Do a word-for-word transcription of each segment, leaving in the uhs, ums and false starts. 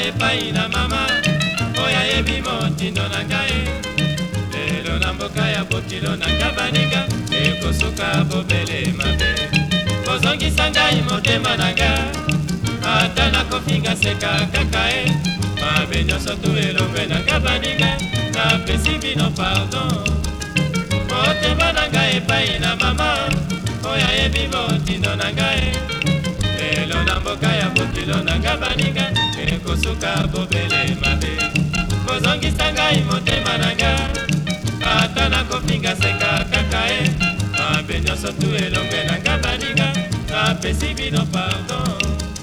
epai na mama oyo ayebi motindo na ngai. Lelo na mboka ya bokilo na nga baninga ekosuka bobele mabe. Kozongisa ngai motema na nga ata nakofinga seka kaka e. Mabe nyonso tu elongwe na nga baninga napesi bino pardon. Motema na nga epai na mama oyo ayebi motindo na ngai. Lelo na mboka ya bokilo na nga baninga ekosuka bobele mabe. Kozongisa ngai motema na nga ata nakofinga seka kaka e. Mabe nyonso tu elongwe na nga baninga napesi bino pardon.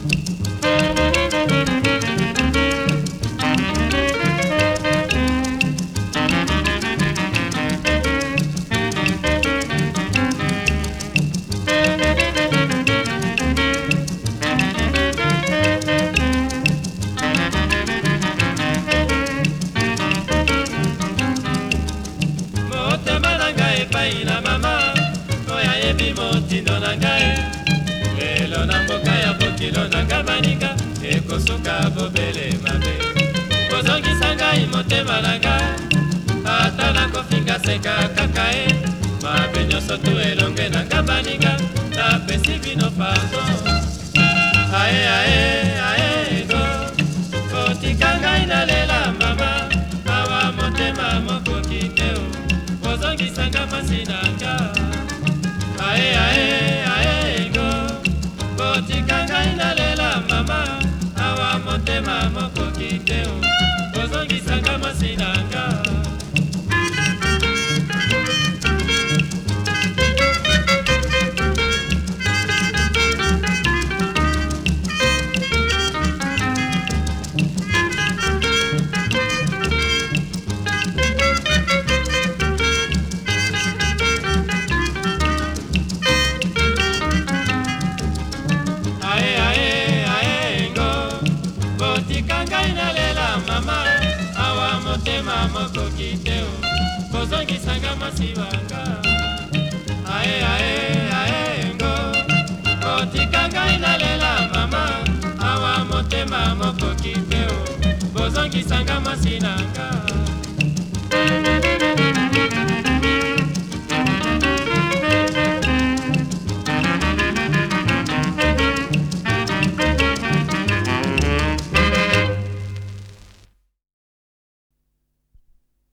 Epai na mama oyo ayebi motindo na ngai. Lelo na mboka ya bokilo na nga baninga ekosuka bobele mabe. Kozongisa ngai motema na nga ata nakofinga seka kaka e. Mabe nyonso tu elongwe na nga baninga napesi bino pardon. Ae ae ae go kotika ngai nalela mama awa motema mokoki te o. Kozongisanga masinanga ae ae ae go kotika ngai nalela mama awa motema mokoki te o. Kozongisanga masinanga ngai nalela mama awa motema mokoki te o. Kozongisanga masibanga ae ae ae ngo kotika ngai nalela mama awa motema mokoki te o. Kozongisanga masinanga